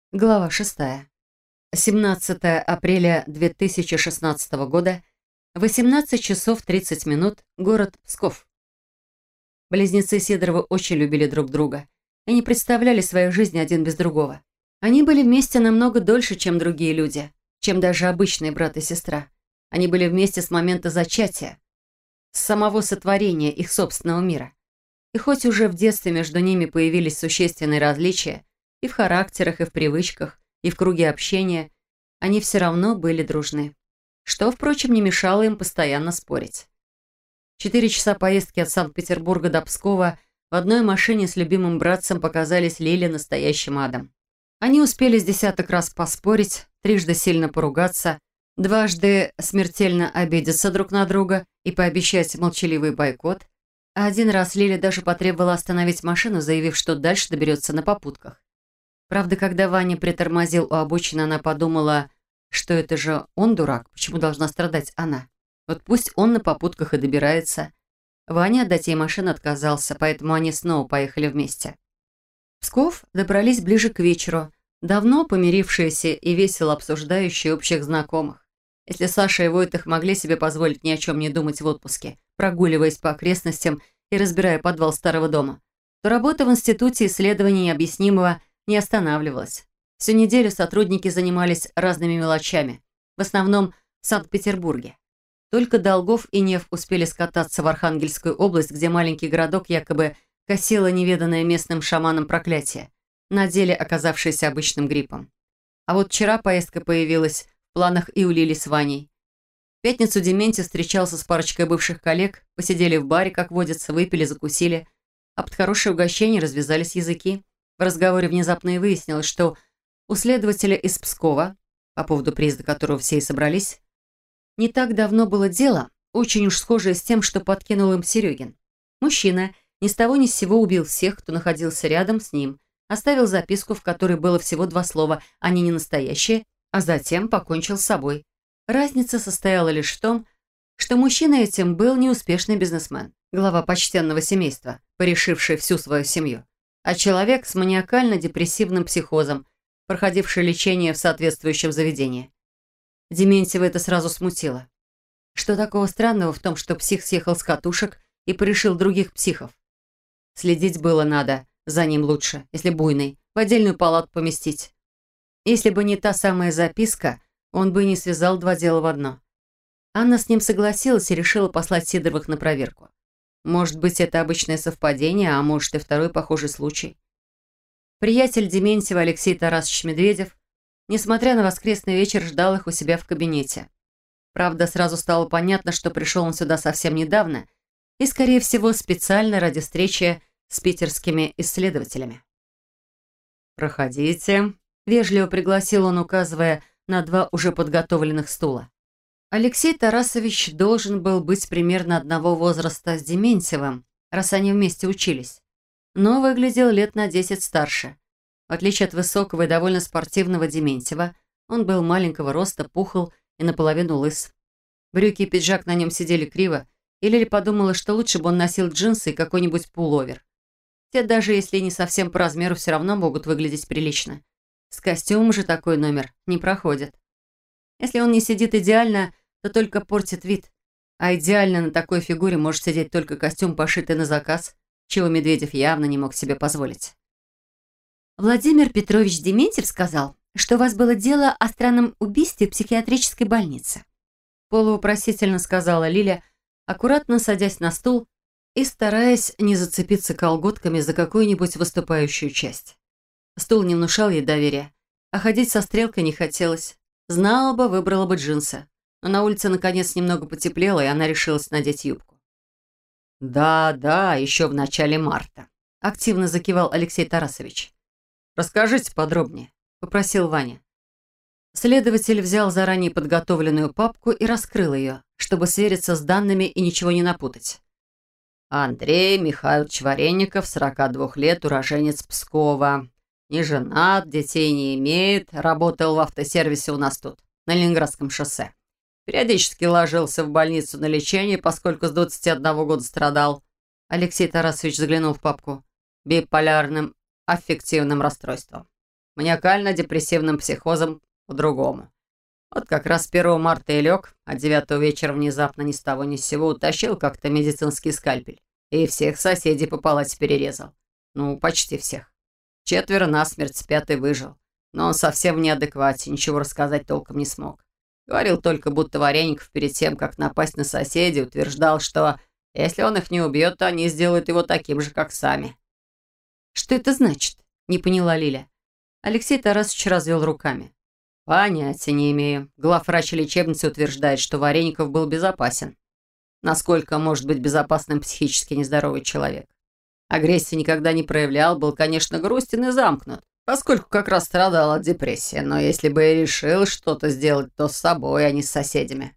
Глава 6. 17 апреля 2016 года, 18 часов 30 минут, город Псков. Близнецы Сидоровы очень любили друг друга и не представляли своей жизни один без другого. Они были вместе намного дольше, чем другие люди, чем даже обычные брат и сестра. Они были вместе с момента зачатия, с самого сотворения их собственного мира. И хоть уже в детстве между ними появились существенные различия, и в характерах, и в привычках, и в круге общения, они все равно были дружны. Что, впрочем, не мешало им постоянно спорить. 4 часа поездки от Санкт-Петербурга до Пскова в одной машине с любимым братцем показались Лиле настоящим адом. Они успели с десяток раз поспорить, трижды сильно поругаться, дважды смертельно обидеться друг на друга и пообещать молчаливый бойкот, а один раз Лиля даже потребовала остановить машину, заявив, что дальше доберется на попутках. Правда, когда Ваня притормозил у обочины, она подумала, что это же он дурак, почему должна страдать она? Вот пусть он на попутках и добирается. Ваня отдать ей машину отказался, поэтому они снова поехали вместе. В Псков добрались ближе к вечеру, давно помирившиеся и весело обсуждающие общих знакомых. Если Саша и Войтых могли себе позволить ни о чем не думать в отпуске, прогуливаясь по окрестностям и разбирая подвал старого дома, то работа в Институте исследований необъяснимого не останавливалась. Всю неделю сотрудники занимались разными мелочами, в основном в Санкт-Петербурге. Только Долгов и Нев успели скататься в Архангельскую область, где маленький городок якобы косило неведанное местным шаманам проклятие, на деле оказавшееся обычным гриппом. А вот вчера поездка появилась в планах и у Лили с Ваней. В пятницу Дементьев встречался с парочкой бывших коллег, посидели в баре, как водится, выпили, закусили, а под хорошее угощение развязались языки. В разговоре внезапно и выяснилось, что у следователя из Пскова, по поводу приезда которого все и собрались, не так давно было дело, очень уж схожее с тем, что подкинул им Серегин. Мужчина ни с того ни с сего убил всех, кто находился рядом с ним, оставил записку, в которой было всего 2 слова «они не настоящие», а затем покончил с собой. Разница состояла лишь в том, что мужчина этим был неуспешный бизнесмен, глава почтенного семейства, порешивший всю свою семью, а человек с маниакально-депрессивным психозом, проходивший лечение в соответствующем заведении. Дементьева это сразу смутило. Что такого странного в том, что псих съехал с катушек и порешил других психов? Следить было надо, за ним лучше, если буйный, в отдельную палату поместить. Если бы не та самая записка, он бы не связал 2 дела в одно. Анна с ним согласилась и решила послать Сидоровых на проверку. Может быть, это обычное совпадение, а может и второй похожий случай. Приятель Дементьева Алексей Тарасович Медведев, несмотря на воскресный вечер, ждал их у себя в кабинете. Правда, сразу стало понятно, что пришел он сюда совсем недавно и, скорее всего, специально ради встречи с питерскими исследователями. «Проходите», — вежливо пригласил он, указывая на 2 уже подготовленных стула. Алексей Тарасович должен был быть примерно одного возраста с Дементьевым, раз они вместе учились, но выглядел лет на 10 старше. В отличие от высокого и довольно спортивного Дементьева, он был маленького роста, пухл и наполовину лыс. Брюки и пиджак на нем сидели криво, и Лиля подумала, что лучше бы он носил джинсы и какой-нибудь пуловер. Те, даже если не совсем по размеру, все равно могут выглядеть прилично. С костюмом же такой номер не проходит. Если он не сидит идеально, то только портит вид. А идеально на такой фигуре может сидеть только костюм, пошитый на заказ, чего Медведев явно не мог себе позволить. Владимир Петрович Дементьев сказал, что у вас было дело о странном убийстве в психиатрической больнице. Полувопросительно сказала Лиля, аккуратно садясь на стул и стараясь не зацепиться колготками за какую-нибудь выступающую часть. Стул не внушал ей доверия, а ходить со стрелкой не хотелось. Знала бы, выбрала бы джинсы. Но на улице наконец немного потеплело, и она решилась надеть юбку. «Да, да, еще в начале марта», — активно закивал Алексей Тарасович. «Расскажите подробнее», — попросил Ваня. Следователь взял заранее подготовленную папку и раскрыл ее, чтобы свериться с данными и ничего не напутать. «Андрей Михайлович Вареников, 42 лет, уроженец Пскова. Не женат, детей не имеет, работал в автосервисе у нас тут, на Ленинградском шоссе. Периодически ложился в больницу на лечение, поскольку с 21 года страдал». Алексей Тарасович заглянул в папку. «Биполярным аффективным расстройством. маниакально-депрессивным психозом по-другому. Вот как раз 1 марта и лег, а 9 вечера внезапно ни с того ни с сего утащил как-то медицинский скальпель. И всех соседей по палате перерезал. Ну, почти всех. 4 насмерть, 5 выжил. Но он совсем в неадеквате, ничего рассказать толком не смог. Говорил только, будто Вареников перед тем, как напасть на соседей, утверждал, что если он их не убьет, то они сделают его таким же, как сами. «Что это значит?» — не поняла Лиля. Алексей Тарасович развел руками. Понятия не имею. Главврач лечебницы утверждает, что Вареников был безопасен. Насколько может быть безопасным психически нездоровый человек? Агрессии никогда не проявлял, был, конечно, грустен и замкнут, поскольку как раз страдал от депрессии, но если бы и решил что-то сделать, то с собой, а не с соседями.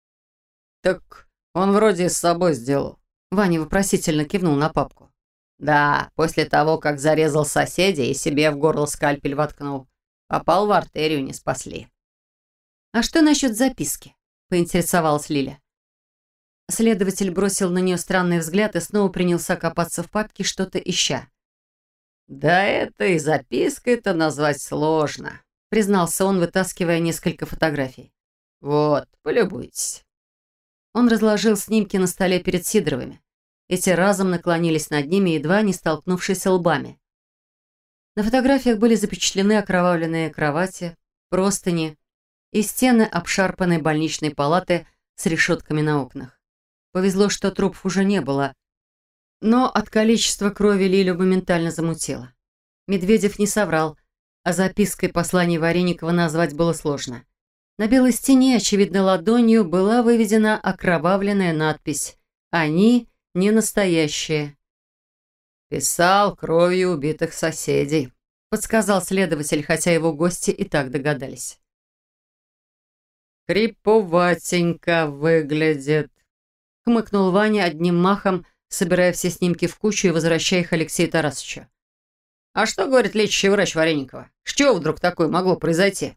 Так он вроде с собой сделал. Ваня вопросительно кивнул на папку. Да, после того, как зарезал соседей и себе в горло скальпель воткнул. Попал в артерию, не спасли. «А что насчет записки?» — поинтересовалась Лиля. Следователь бросил на нее странный взгляд и снова принялся копаться в папке, что-то ища. «Да это и запиской-то назвать сложно», — признался он, вытаскивая несколько фотографий. «Вот, полюбуйтесь». Он разложил снимки на столе перед Сидоровыми. Эти разом наклонились над ними, едва не столкнувшись лбами. На фотографиях были запечатлены окровавленные кровати, простыни и стены обшарпанной больничной палаты с решетками на окнах. Повезло, что трупов уже не было, но от количества крови Лилю моментально замутило. Медведев не соврал, а запиской посланий Вареникова назвать было сложно. На белой стене, очевидно ладонью, была выведена окровавленная надпись «Они не настоящие». «Писал кровью убитых соседей», — подсказал следователь, хотя его гости и так догадались. «Криповатенько выглядит», — хмыкнул Ваня одним махом, собирая все снимки в кучу и возвращая их Алексею Тарасовичу. «А что говорит лечащий врач Вареникова? С чего вдруг такое могло произойти?»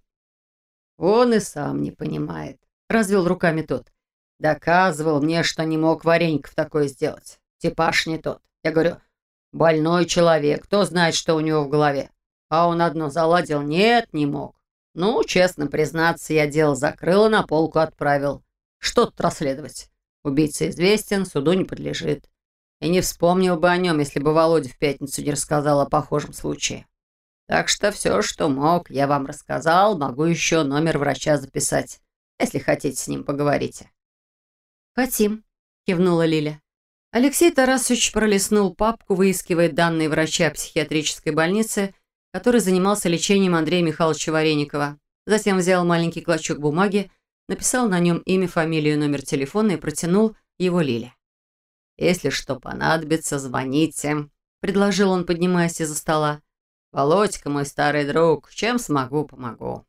«Он и сам не понимает», — развел руками тот. «Доказывал мне, что не мог Вареников такое сделать. Типаж не тот. Я говорю, больной человек, кто знает, что у него в голове. А он одно заладил, нет, не мог. Ну, честно признаться, я дело закрыл и на полку отправил. Что тут расследовать? Убийца известен, суду не подлежит. И не вспомнил бы о нем, если бы Володя в пятницу не рассказал о похожем случае. Так что все, что мог, я вам рассказал, могу еще номер врача записать. Если хотите с ним, поговорите». «Хотим», — кивнула Лиля. Алексей Тарасович пролистнул папку, выискивая данные врача психиатрической больницы, который занимался лечением Андрея Михайловича Вареникова. Затем взял маленький клочок бумаги, написал на нем имя, фамилию, номер телефона и протянул его Лиле. «Если что понадобится, звоните», — предложил он, поднимаясь из-за стола. «Володька, мой старый друг, чем смогу, помогу».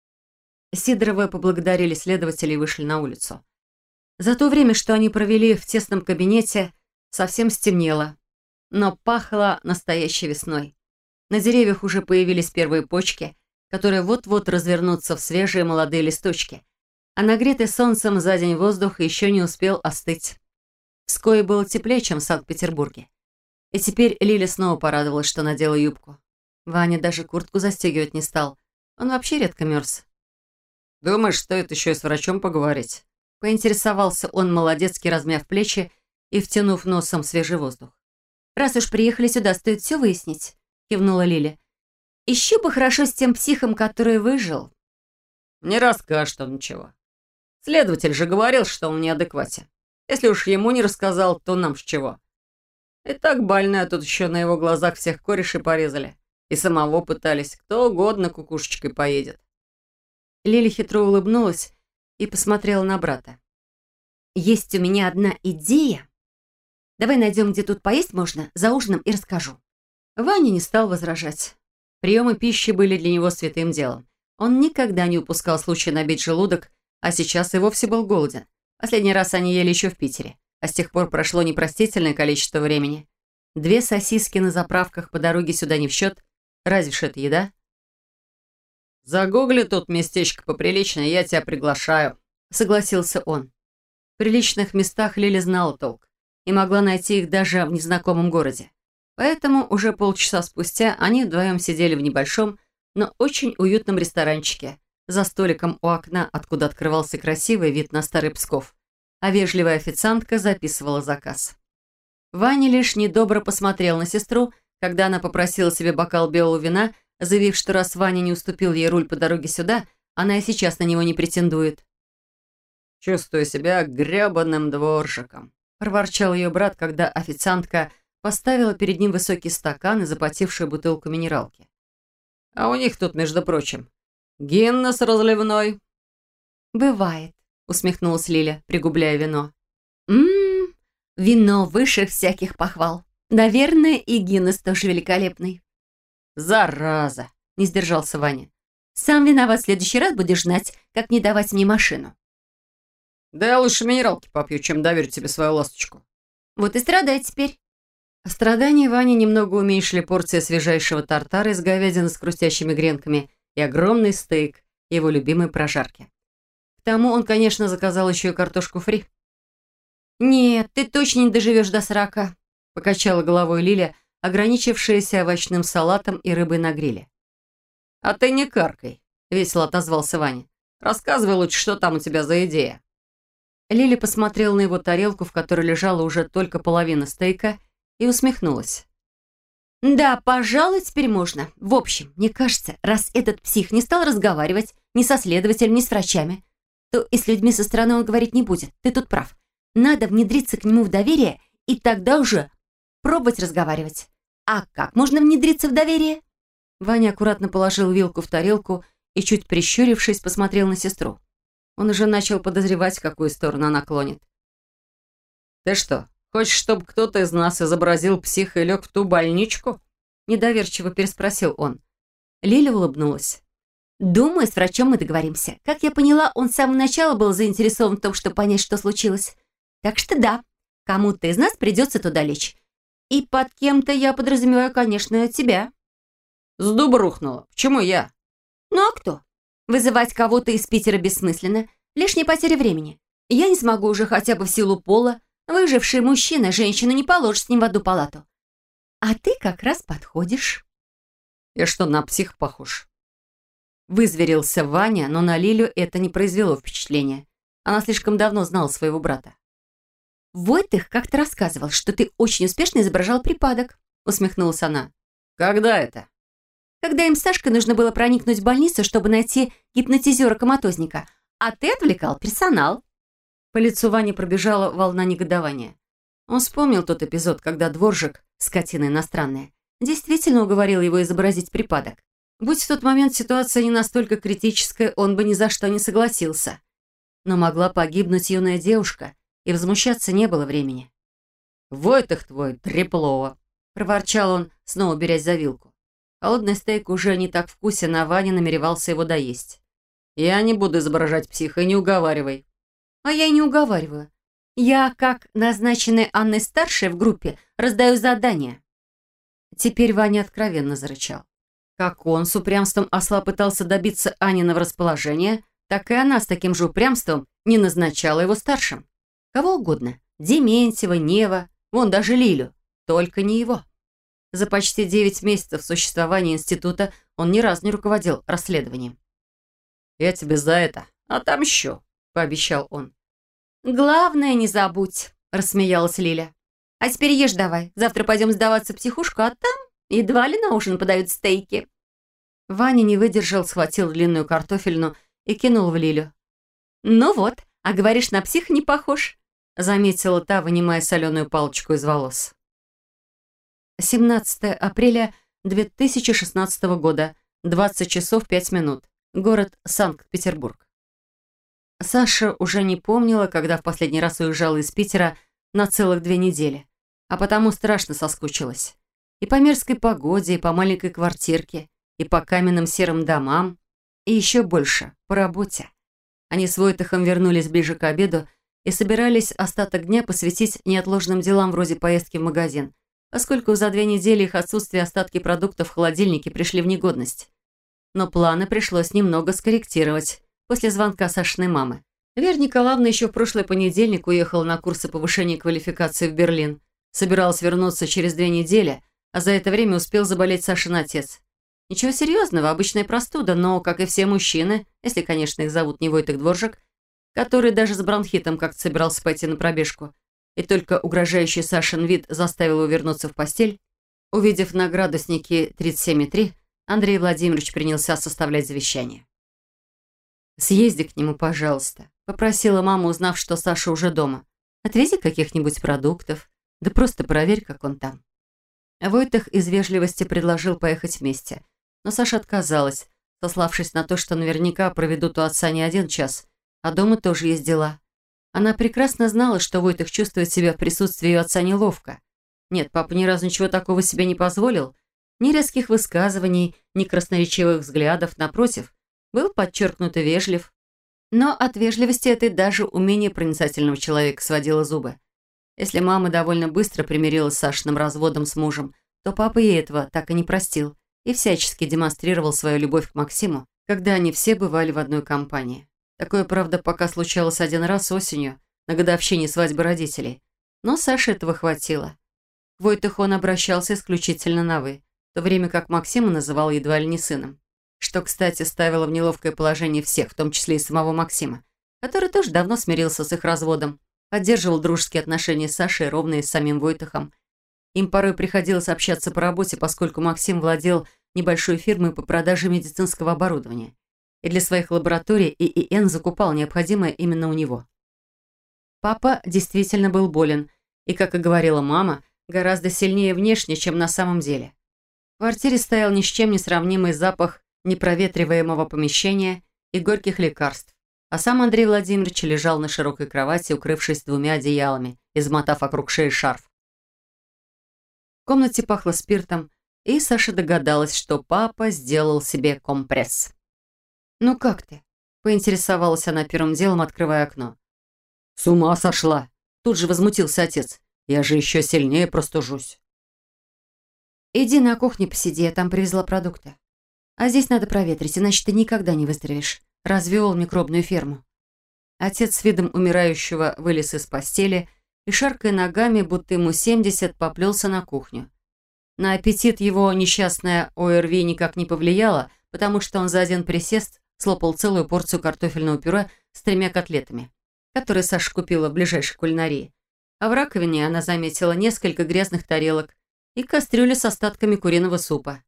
Сидоровы поблагодарили следователя и вышли на улицу. За то время, что они провели в тесном кабинете, совсем стемнело, но пахло настоящей весной. На деревьях уже появились первые почки, которые вот-вот развернутся в свежие молодые листочки, а нагретый солнцем за день воздух еще не успел остыть. Вскоре было теплее, чем в Санкт-Петербурге. И теперь Лиля снова порадовалась, что надела юбку. Ваня даже куртку застегивать не стал. Он вообще редко мерз. «Думаешь, стоит еще и с врачом поговорить?» Поинтересовался он, молодецки размяв плечи и втянув носом свежий воздух. «Раз уж приехали сюда, стоит все выяснить», — кивнула Лиля. «Еще бы хорошо с тем психом, который выжил». «Не расскажет он ничего. Следователь же говорил, что он в неадеквате. Если уж ему не рассказал, то нам с чего? И так больная, тут еще на его глазах всех корешей порезали. И самого пытались. Кто угодно кукушечкой поедет». Лиля хитро улыбнулась и посмотрела на брата. «Есть у меня одна идея. Давай найдем, где тут поесть можно, за ужином и расскажу». Ваня не стал возражать. Приемы пищи были для него святым делом. Он никогда не упускал случая набить желудок, а сейчас и вовсе был голоден. Последний раз они ели еще в Питере, а с тех пор прошло непростительное количество времени. 2 сосиски на заправках по дороге сюда не в счет. Разве ж это еда? «Загугли тут местечко поприличное, я тебя приглашаю», — согласился он. В приличных местах Лиля знала толк и могла найти их даже в незнакомом городе. Поэтому уже полчаса спустя они вдвоем сидели в небольшом, но очень уютном ресторанчике, за столиком у окна, откуда открывался красивый вид на Старый Псков, а вежливая официантка записывала заказ. Ваня лишь недобро посмотрел на сестру, когда она попросила себе бокал белого вина, заявив, что раз Ваня не уступил ей руль по дороге сюда, она и сейчас на него не претендует. «Чувствую себя грёбаным дворжиком», – проворчал ее брат, когда официантка поставила перед ним высокий стакан и запотевшую бутылку минералки. «А у них тут, между прочим, Гиннес разливной». «Бывает», – усмехнулась Лиля, пригубляя вино. «Ммм, вино выше всяких похвал. Наверное, и Гиннес тоже великолепный». «Зараза!» – не сдержался Ваня. «Сам виноват, в следующий раз будешь знать, как не давать мне машину». «Да я лучше минералки попью, чем доверю тебе свою ласточку». «Вот и страдай теперь». Страдания Вани немного уменьшили порция свежайшего тартара из говядины с хрустящими гренками и огромный стейк его любимой прожарки. К тому он, конечно, заказал еще и картошку фри. «Нет, ты точно не доживешь до 40», – покачала головой Лиля, ограничившаяся овощным салатом и рыбой на гриле. «А ты не каркай», — весело отозвался Ваня. «Рассказывай лучше, что там у тебя за идея». Лиля посмотрела на его тарелку, в которой лежала уже только половина стейка, и усмехнулась. «Да, пожалуй, теперь можно. В общем, мне кажется, раз этот псих не стал разговаривать ни со следователем, ни с врачами, то и с людьми со стороны он говорить не будет. Ты тут прав. Надо внедриться к нему в доверие и тогда уже пробовать разговаривать. А как можно внедриться в доверие?» Ваня аккуратно положил вилку в тарелку и, чуть прищурившись, посмотрел на сестру. Он уже начал подозревать, в какую сторону она клонит. «Ты что, хочешь, чтобы кто-то из нас изобразил психа и лег в ту больничку?» Недоверчиво переспросил он. Лиля улыбнулась. «Думаю, с врачом мы договоримся. Как я поняла, он с самого начала был заинтересован в том, чтобы понять, что случилось. Так что да, кому-то из нас придется туда лечь. И под кем-то я подразумеваю, конечно, тебя». «С дуба рухнула. Почему я?» «Ну а кто? Вызывать кого-то из Питера бессмысленно. Лишняя потеря времени. Я не смогу уже хотя бы в силу пола. Выживший мужчина женщину не положит с ним в одну палату. А ты как раз подходишь». «Я что, на псих похож?» Вызверился Ваня, но на Лилю это не произвело впечатления. Она слишком давно знала своего брата. «Войтых как-то рассказывал, что ты очень успешно изображал припадок», усмехнулась она. «Когда это?» «Когда им с Сашкой нужно было проникнуть в больницу, чтобы найти гипнотизера-коматозника, а ты отвлекал персонал». По лицу Вани пробежала волна негодования. Он вспомнил тот эпизод, когда дворжик, скотина иностранная, действительно уговорил его изобразить припадок. Будь в тот момент ситуация не настолько критическая, он бы ни за что не согласился. Но могла погибнуть юная девушка, и возмущаться не было времени. «Войтых твой, треплово!» – проворчал он, снова берясь за вилку. Холодный стейк уже не так вкусен, а Ваня намеревался его доесть. «Я не буду изображать психа, не уговаривай». «А я и не уговариваю. Я, как назначенная Анной старшей в группе, раздаю задания». Теперь Ваня откровенно зарычал. Как он с упрямством осла пытался добиться Аниного расположения, так и она с таким же упрямством не назначала его старшим. Кого угодно. Дементьева, Нева, вон даже Лилю. Только не его. За почти 9 месяцев существования института он ни разу не руководил расследованием. «Я тебе за это отомщу», — пообещал он. «Главное, не забудь», — рассмеялась Лиля. «А теперь ешь давай. Завтра пойдем сдаваться в психушку, а там едва ли на ужин подают стейки». Ваня не выдержал, схватил длинную картофельну и кинул в Лилю. «Ну вот, а говоришь, на псих не похож», — заметила та, вынимая соленую палочку из волос. 17 апреля 2016 года, 20 часов 5 минут. Город Санкт-Петербург. Саша уже не помнила, когда в последний раз уезжала из Питера на целых 2 недели, а потому страшно соскучилась. И по мерзкой погоде, и по маленькой квартирке, и по каменным серым домам, и еще больше по работе. Они с Войтахом вернулись ближе к обеду и собирались остаток дня посвятить неотложным делам вроде поездки в магазин, поскольку за 2 недели их отсутствия остатки продуктов в холодильнике пришли в негодность. Но планы пришлось немного скорректировать после звонка Сашиной мамы. Вера Николаевна еще в прошлый понедельник уехала на курсы повышения квалификации в Берлин. Собиралась вернуться через 2 недели, а за это время успел заболеть Сашин отец. Ничего серьезного, обычная простуда, но, как и все мужчины, если, конечно, их зовут не Войтых Дворжик, который даже с бронхитом как-то собирался пойти на пробежку, и только угрожающий Сашин вид заставил его вернуться в постель, увидев на градуснике 37,3, Андрей Владимирович принялся составлять завещание. «Съезди к нему, пожалуйста», — попросила мама, узнав, что Саша уже дома. «Отвези каких-нибудь продуктов, да просто проверь, как он там». Войтых из вежливости предложил поехать вместе, но Саша отказалась, сославшись на то, что наверняка проведут у отца не один час, а дома тоже есть дела. Она прекрасно знала, что Войтых чувствует себя в присутствии ее отца неловко. Нет, папа ни разу ничего такого себе не позволил, ни резких высказываний, ни красноречивых взглядов, напротив, был подчеркнуто вежлив. Но от вежливости этой даже умение проницательного человека сводило зубы. Если мама довольно быстро примирилась с Сашиным разводом с мужем, то папа ей этого так и не простил и всячески демонстрировал свою любовь к Максиму, когда они все бывали в одной компании. Такое, правда, пока случалось один раз осенью, на годовщине свадьбы родителей. Но Саше этого хватило. К Войтыху он обращался исключительно на «вы», в то время как Максима называл едва ли не сыном. Что, кстати, ставило в неловкое положение всех, в том числе и самого Максима, который тоже давно смирился с их разводом, поддерживал дружеские отношения с Сашей, ровно и с самим Войтыхом. Им порой приходилось общаться по работе, поскольку Максим владел небольшой фирмой по продаже медицинского оборудования. И для своих лабораторий ИИН закупал необходимое именно у него. Папа действительно был болен, и, как и говорила мама, гораздо сильнее внешне, чем на самом деле. В квартире стоял ни с чем не сравнимый запах непроветриваемого помещения и горьких лекарств, а сам Андрей Владимирович лежал на широкой кровати, укрывшись двумя одеялами, измотав вокруг шеи шарф. В комнате пахло спиртом, и Саша догадалась, что папа сделал себе компресс. «Ну как ты?» – поинтересовалась она первым делом, открывая окно. «С ума сошла!» – тут же возмутился отец. «Я же еще сильнее простужусь». «Иди на кухню посиди, я там привезла продукты. А здесь надо проветрить, иначе ты никогда не выздоровеешь. Развел микробную ферму». Отец с видом умирающего вылез из постели и, шаркая ногами, будто ему 70, поплелся на кухню. На аппетит его несчастная ОРВИ никак не повлияла, потому что он за один присест слопал целую порцию картофельного пюре с 3 котлетами, которые Саша купила в ближайшей кулинарии. А в раковине она заметила несколько грязных тарелок и кастрюлю с остатками куриного супа.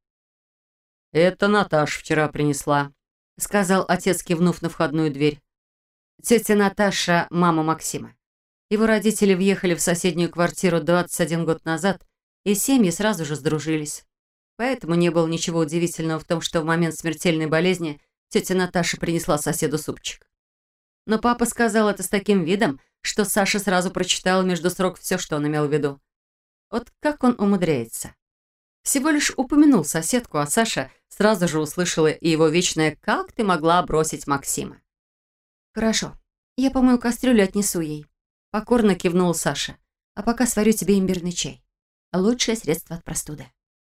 «Это Наташа вчера принесла», — сказал отец, кивнув на входную дверь. Тетя Наташа — мама Максима. Его родители въехали в соседнюю квартиру 21 год назад, и семьи сразу же сдружились. Поэтому не было ничего удивительного в том, что в момент смертельной болезни тетя Наташа принесла соседу супчик. Но папа сказал это с таким видом, что Саша сразу прочитала между строк все, что он имел в виду. Вот как он умудряется. Всего лишь упомянул соседку, а Саша сразу же услышала и его вечное «Как ты могла бросить Максима?» «Хорошо, я помою кастрюлю и отнесу ей», — покорно кивнул Саша. «А пока сварю тебе имбирный чай. Лучшее средство от простуды».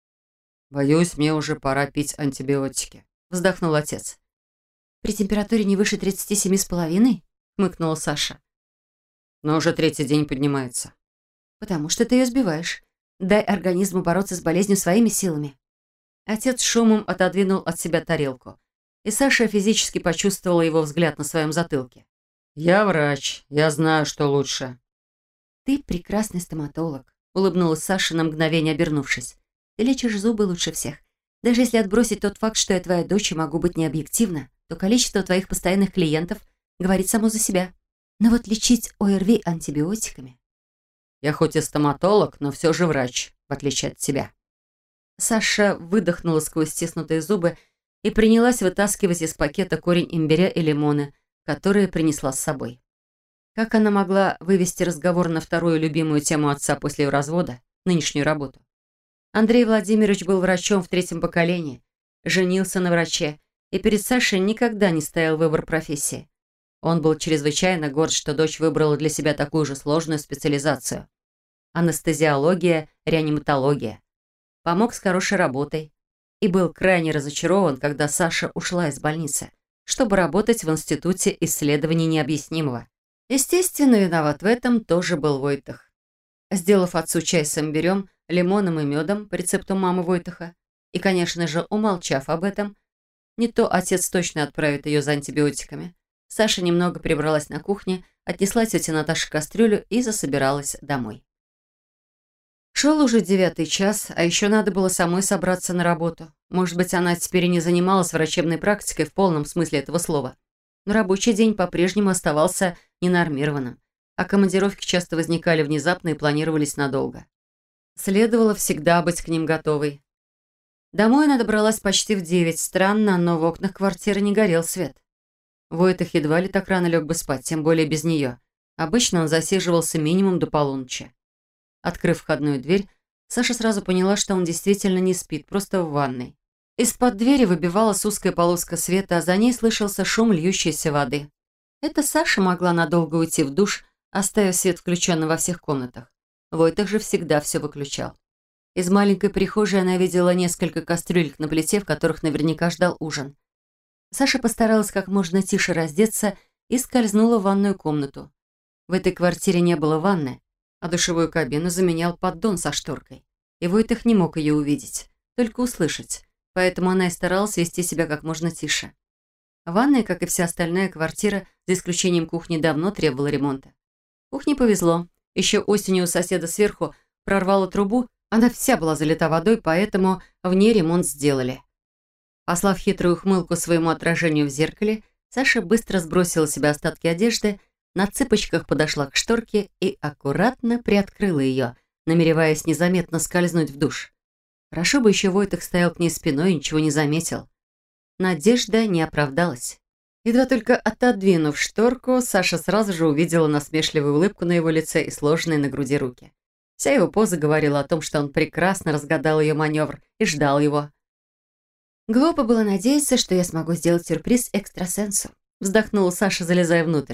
«Боюсь, мне уже пора пить антибиотики», — вздохнул отец. «При температуре не выше 37,5?» — хмыкнула Саша. «Но уже 3-й день поднимается». «Потому что ты ее сбиваешь. Дай организму бороться с болезнью своими силами». Отец шумом отодвинул от себя тарелку, и Саша физически почувствовала его взгляд на своем затылке. «Я врач, я знаю, что лучше». «Ты прекрасный стоматолог», — улыбнулась Саша, на мгновение обернувшись. «Ты лечишь зубы лучше всех. Даже если отбросить тот факт, что я твоя дочь и могу быть необъективна, то количество твоих постоянных клиентов говорит само за себя. Но вот лечить ОРВИ антибиотиками...» «Я хоть и стоматолог, но все же врач, в отличие от тебя». Саша выдохнула сквозь стиснутые зубы и принялась вытаскивать из пакета корень имбиря и лимона, которые принесла с собой. Как она могла вывести разговор на вторую любимую тему отца после ее развода, нынешнюю работу? Андрей Владимирович был врачом в 3-м поколении, женился на враче, и перед Сашей никогда не стоял выбор профессии. Он был чрезвычайно горд, что дочь выбрала для себя такую же сложную специализацию. Анестезиология, реаниматология. Помог с хорошей работой. И был крайне разочарован, когда Саша ушла из больницы, чтобы работать в Институте исследований необъяснимого. Естественно, виноват в этом тоже был Войтых. Сделав отцу чай с имбирем, лимоном и медом по рецепту мамы Войтыха, И, конечно же, умолчав об этом, не то отец точно отправит ее за антибиотиками. Саша немного прибралась на кухне, отнесла тете Наташе кастрюлю и засобиралась домой. Шел уже 9-й час, а еще надо было самой собраться на работу. Может быть, она теперь и не занималась врачебной практикой в полном смысле этого слова. Но рабочий день по-прежнему оставался ненормированным, а командировки часто возникали внезапно и планировались надолго. Следовало всегда быть к ним готовой. Домой она добралась почти в 9. Странно, но в окнах квартиры не горел свет. Войтых едва ли так рано лег бы спать, тем более без нее. Обычно он засиживался минимум до полуночи. Открыв входную дверь, Саша сразу поняла, что он действительно не спит, просто в ванной. Из-под двери выбивалась узкая полоска света, а за ней слышался шум льющейся воды. Это Саша могла надолго уйти в душ, оставив свет включенным во всех комнатах. Войтых же всегда все выключал. Из маленькой прихожей она видела несколько кастрюлек на плите, в которых наверняка ждал ужин. Саша постаралась как можно тише раздеться и скользнула в ванную комнату. В этой квартире не было ванны, а душевую кабину заменял поддон со шторкой. И Войтых не мог ее увидеть, только услышать, поэтому она и старалась вести себя как можно тише. Ванная, как и вся остальная квартира, за исключением кухни, давно требовала ремонта. Кухне повезло. Еще осенью у соседа сверху прорвало трубу, она вся была залита водой, поэтому в ней ремонт сделали. Послав хитрую ухмылку своему отражению в зеркале, Саша быстро сбросила с себя остатки одежды, на цыпочках подошла к шторке и аккуратно приоткрыла ее, намереваясь незаметно скользнуть в душ. Хорошо бы еще Войтых стоял к ней спиной и ничего не заметил. Надежда не оправдалась. Едва только отодвинув шторку, Саша сразу же увидела насмешливую улыбку на его лице и сложенные на груди руки. Вся его поза говорила о том, что он прекрасно разгадал ее маневр и ждал его. «Глупо было надеяться, что я смогу сделать сюрприз экстрасенсу», вздохнула Саша, залезая внутрь.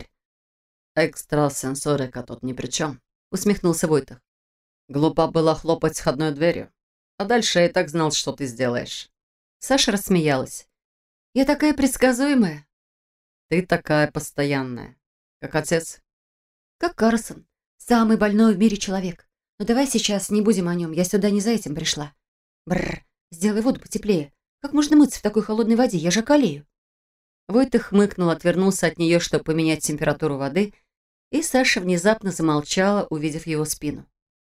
«Экстрасенсорика тут ни при чем», усмехнулся Войтых. «Глупо было хлопать с входной дверью. А дальше я и так знал, что ты сделаешь». Саша рассмеялась. «Я такая предсказуемая». «Ты такая постоянная. Как отец». «Как Карсон. Самый больной в мире человек. Но давай сейчас не будем о нем. Я сюда не за этим пришла. Бррр, сделай воду потеплее. Как можно мыться в такой холодной воде? Я же околею». Войтых хмыкнул, отвернулся от нее, чтобы поменять температуру воды, и Саша внезапно замолчала, увидев его спину.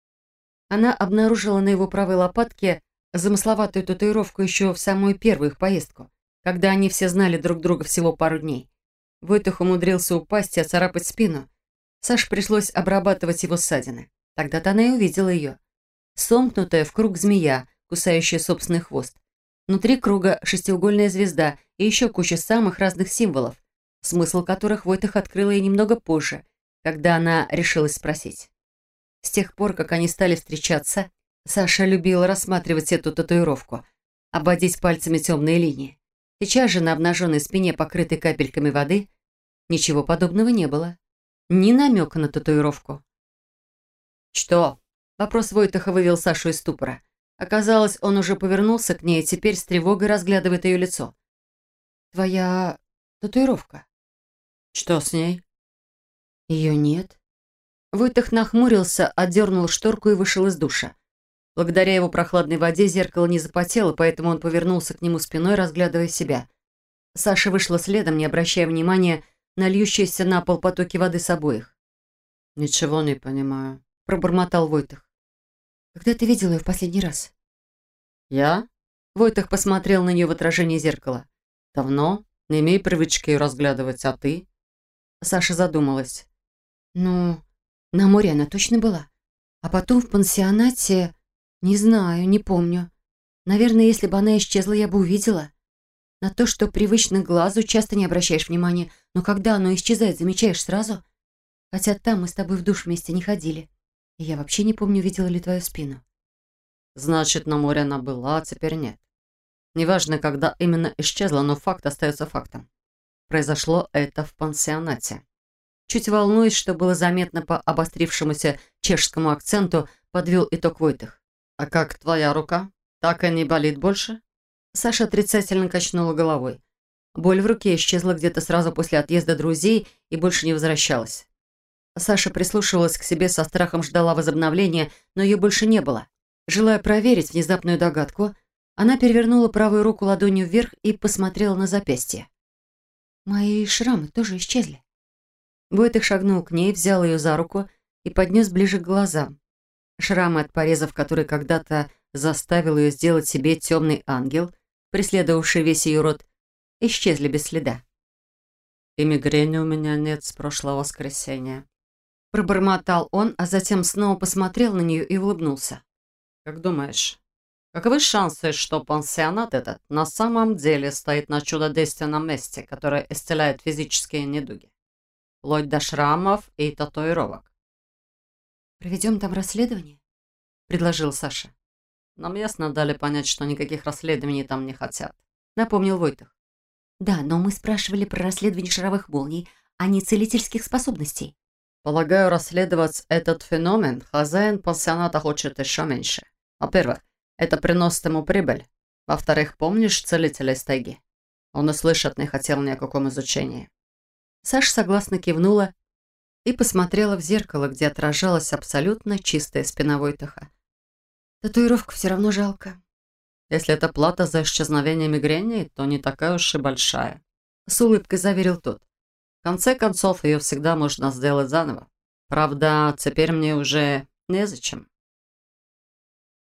Она обнаружила на его правой лопатке замысловатую татуировку еще в самую первую их поездку, когда они все знали друг друга всего пару дней. Войтых умудрился упасть и оцарапать спину. Саше пришлось обрабатывать его ссадины. Тогда-то она и увидела ее. Сомкнутая в круг змея, кусающая собственный хвост. Внутри круга шестиугольная звезда и еще куча самых разных символов, смысл которых Войтых открыла ей немного позже, когда она решилась спросить. С тех пор, как они стали встречаться, Саша любила рассматривать эту татуировку, обводить пальцами темные линии. Сейчас же на обнаженной спине, покрытой капельками воды, ничего подобного не было. Ни намека на татуировку. «Что?» — вопрос Войтыха вывел Сашу из ступора. Оказалось, он уже повернулся к ней и теперь с тревогой разглядывает ее лицо. «Твоя татуировка?» «Что с ней?» «Ее нет». Войтых нахмурился, отдернул шторку и вышел из душа. Благодаря его прохладной воде зеркало не запотело, поэтому он повернулся к нему спиной, разглядывая себя. Саша вышла следом, не обращая внимания на льющиеся на пол потоки воды с обоих. «Ничего не понимаю», — пробормотал Войтых. «Когда ты видела ее в последний раз?» «Я?» Войтых посмотрел на нее в отражении зеркала. «Давно. Не имей привычки ее разглядывать, а ты?» Саша задумалась. «Ну, на море она точно была. А потом в пансионате... Не знаю, не помню. Наверное, если бы она исчезла, я бы увидела. На то, что привычно глазу, часто не обращаешь внимания, но когда оно исчезает, замечаешь сразу. Хотя там мы с тобой в душ вместе не ходили. И я вообще не помню, видела ли твою спину». «Значит, на море она была, а теперь нет. Неважно, когда именно исчезла, но факт остается фактом. Произошло это в пансионате». Чуть волнуясь, что было заметно по обострившемуся чешскому акценту, подвел итог Войтых. «А как твоя рука? Так и не болит больше?» Саша отрицательно качнула головой. Боль в руке исчезла где-то сразу после отъезда друзей и больше не возвращалась. Саша прислушивалась к себе, со страхом ждала возобновления, но ее больше не было. Желая проверить внезапную догадку, Она перевернула правую руку ладонью вверх и посмотрела на запястье. «Мои шрамы тоже исчезли». Войтых шагнул к ней, взял ее за руку и поднес ближе к глазам. Шрамы от порезов, которые когда-то заставил ее сделать себе темный ангел, преследовавший весь ее род, исчезли без следа. «И мигрени у меня нет с прошлого воскресенья», — пробормотал он, а затем снова посмотрел на нее и улыбнулся. «Как думаешь, каковы шансы, что пансионат этот на самом деле стоит на чудодейственном месте, которое исцеляет физические недуги, вплоть до шрамов и татуировок?» «Проведем там расследование?» — предложил Саша. «Нам ясно дали понять, что никаких расследований там не хотят», — напомнил Войтых. «Да, но мы спрашивали про расследование шаровых молний, а не целительских способностей». «Полагаю, расследовать этот феномен хозяин пансионата хочет еще меньше. Во-первых, это приносит ему прибыль. Во-вторых, помнишь целителя из тайги? Он и слышать не хотел ни о каком изучении». Саша согласно кивнула и посмотрела в зеркало, где отражалась абсолютно чистая спина Войтаха. «Татуировку все равно жалко». «Если это плата за исчезновение мигрени, то не такая уж и большая», — с улыбкой заверил тот. «В конце концов, ее всегда можно сделать заново. Правда, теперь мне уже незачем».